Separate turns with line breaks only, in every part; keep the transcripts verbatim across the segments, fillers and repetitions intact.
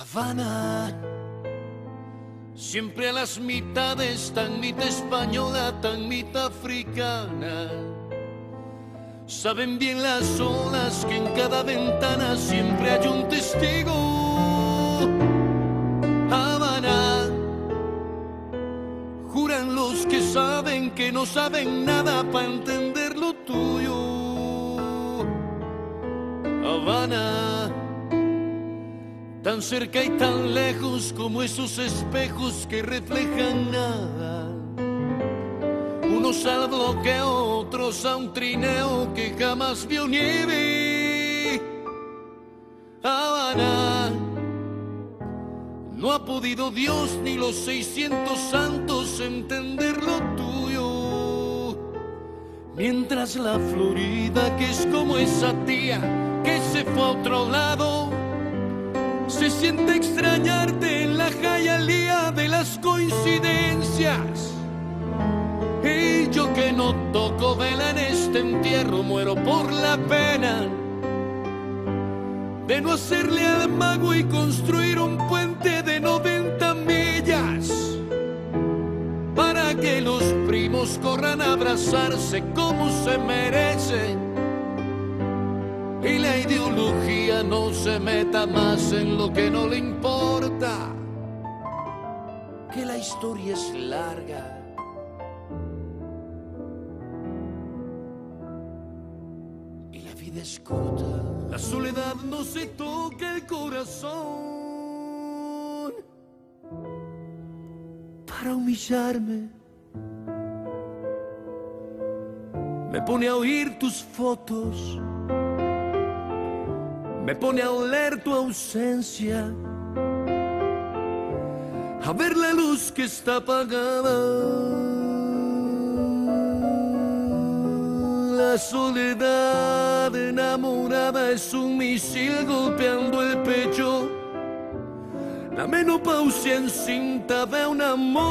Habana, siempre a las mitades, tan mitad española, tan mitad africana. Saben bien las olas que en cada ventana siempre hay un testigo. Habana, juran los que saben que no saben nada para entender lo tuyo. Habana, tan cerca y tan lejos como esos espejos que reflejan nada. Unos al bloqueo, otros a un trineo que jamás vio nieve. Habana, no ha podido Dios ni los seiscientos santos entender lo tuyo. Mientras la Florida, que es como esa tía que se fue a otro lado, se siente extrañarte en la jayalía de las coincidencias. Y yo que no toco vela en este entierro, muero por la pena de no hacerle al mago y construir un puente de noventa millas para que los primos corran a abrazarse como se merece y la ideología no se meta más en lo que no le importa, que la historia es larga y la vida es corta. La soledad no se toca el corazón para humillarme. Me pone a oír tus fotos, me pone a oler tu ausencia, a ver la luz que está apagada. La soledad enamorada es un misil golpeando el pecho. La menopausia encinta de un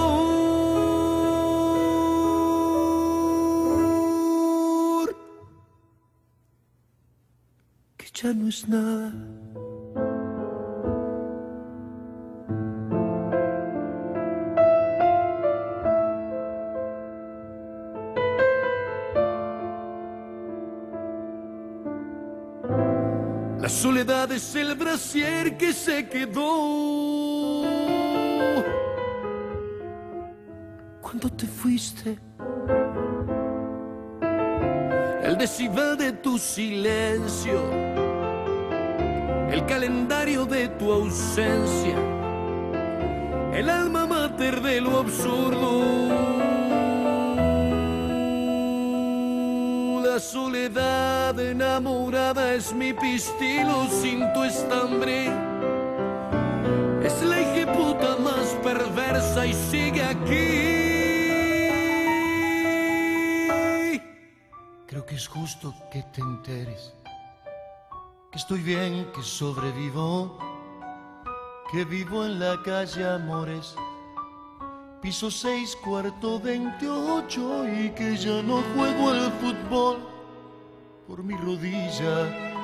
amor que ya no es nada. La soledad es el brasier que se quedó cuando te fuiste. El decibel de tu silencio, el calendario de tu ausencia, el alma mater de lo absurdo. La soledad enamorada es mi pistilo sin tu estambre. Es la hijeputa más perversa y sigue aquí. Creo que es justo que te enteres que estoy bien, que sobrevivo, que vivo en la calle Amores, piso seis, cuarto veintiocho, y que ya no juego al fútbol por mi rodilla.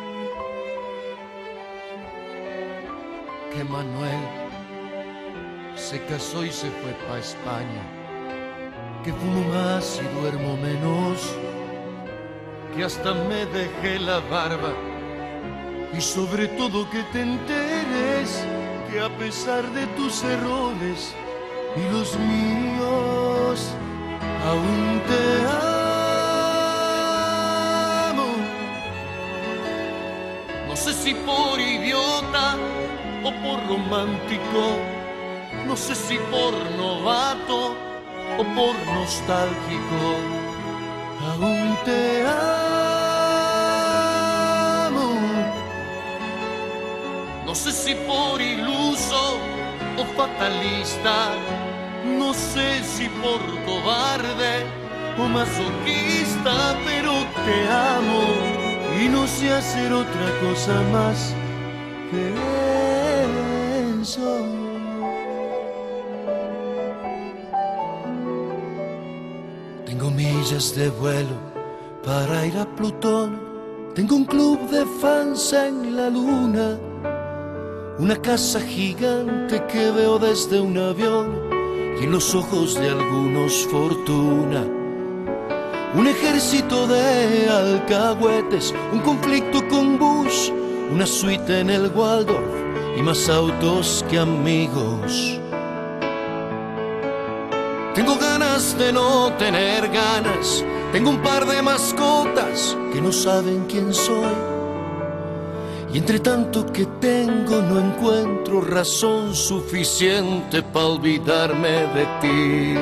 Que Manuel se casó y se fue pa' España. Que fumo más y duermo menos. Que hasta me dejé la barba. Y sobre todo que te enteres que a pesar de tus errores y los míos, aún te amo. No sé si por idiota o por romántico, no sé si por novato o por nostálgico, aún te amo. No sé si por iluso o fatalista, no sé si por cobarde o masoquista, pero te amo y no sé hacer otra cosa más que eso. Tengo millas de vuelo para ir a Plutón, tengo un club de fans en la luna. una casa gigante que veo desde un avión y en los ojos de algunos fortuna. Un ejército de alcahuetes, un conflicto con Bush, una suite en el Waldorf y más autos que amigos. Tengo ganas de no tener ganas, tengo un par de mascotas que no saben quién soy. Y entre tanto que tengo no encuentro razón suficiente para olvidarme de ti.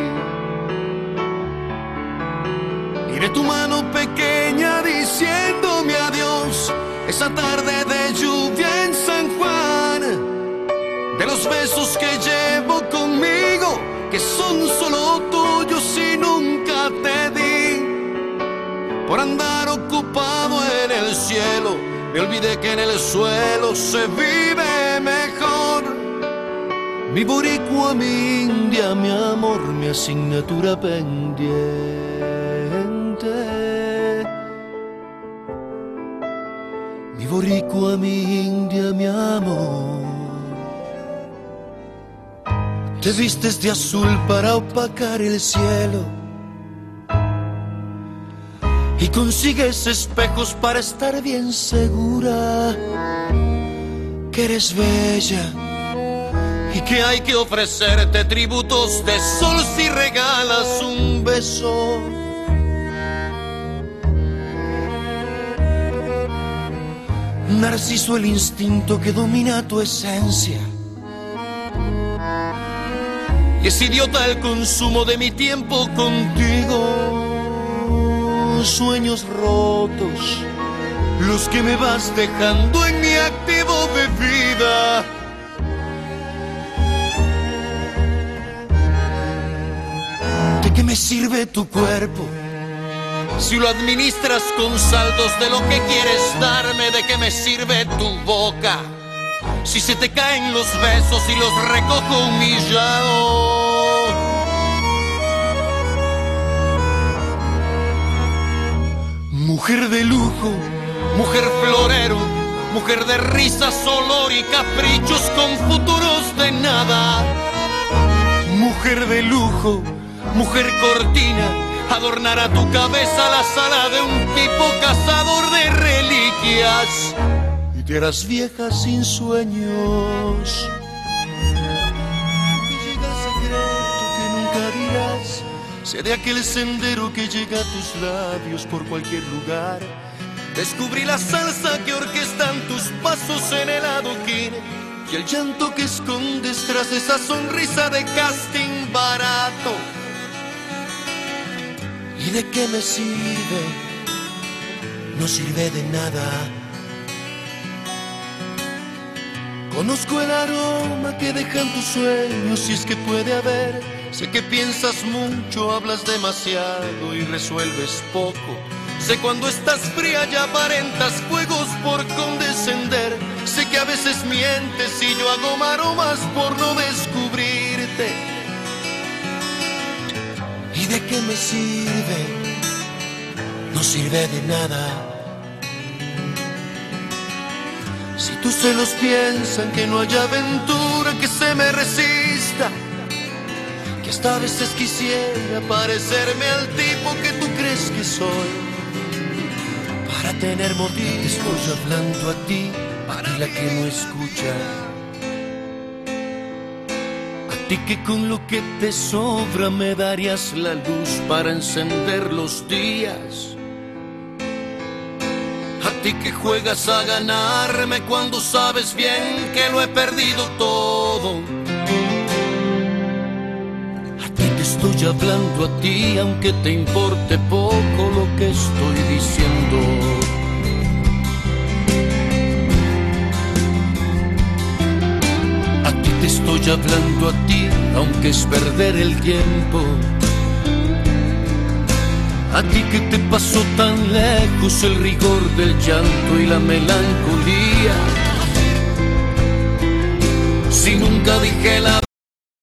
Y de tu mano pequeña diciéndome adiós, esa tarde de lluvia en San Juan, de los besos que llevo conmigo, que son solo tuyos y nunca te di. Por andar ocupado en el cielo, me olvidé que en el suelo se vive mejor. Mi boricua, mi india, mi amor, mi asignatura pendiente. Mi boricua, mi india, mi amor. Te vistes de azul para opacar el cielo y consigues espejos para estar bien segura que eres bella y que hay que ofrecerte tributos de sol si regalas un beso. Narciso, el instinto que domina tu esencia. Y es idiota el consumo de mi tiempo contigo. Sueños rotos, los que me vas dejando en mi activo de vida. ¿De qué me sirve tu cuerpo si lo administras con saldos de lo que quieres darme? ¿De qué me sirve tu boca si se te caen los besos y los recojo humillado? Mujer de lujo, mujer florero, mujer de risas, olor y caprichos con futuros de nada. Mujer de lujo, mujer cortina, adornará tu cabeza la sala de un tipo cazador de reliquias y te harás vieja sin sueños. Que llega secreto que nunca dirás, sé de aquel sendero que llega a tus labios por cualquier lugar. Descubrí la salsa que orquestan tus pasos en el adoquín y el llanto que escondes tras esa sonrisa de casting barato. ¿Y de qué me sirve? No sirve de nada. Conozco el aroma que dejan tus sueños, si es que puede haber. Sé que piensas mucho, hablas demasiado y resuelves poco. Sé cuando estás fría y aparentas fuegos por condescender. Sé que a veces mientes y yo hago maromas por no descubrirte. ¿Y de qué me sirve? No sirve de nada. Si tus celos piensan que no hay aventura que se me resista, que hasta a veces quisiera parecerme al tipo que tú crees que soy, para tener motivos. Estoy hablando a ti, para la que no escucha, a ti que con lo que te sobra me darías la luz para encender los días. A ti que juegas a ganarme cuando sabes bien que lo he perdido todo. A ti te estoy hablando a ti, aunque te importe poco lo que estoy diciendo. A ti te estoy hablando a ti, aunque es perder el tiempo. A ti que te pasó tan lejos el rigor del llanto y la melancolía. Si nunca dije la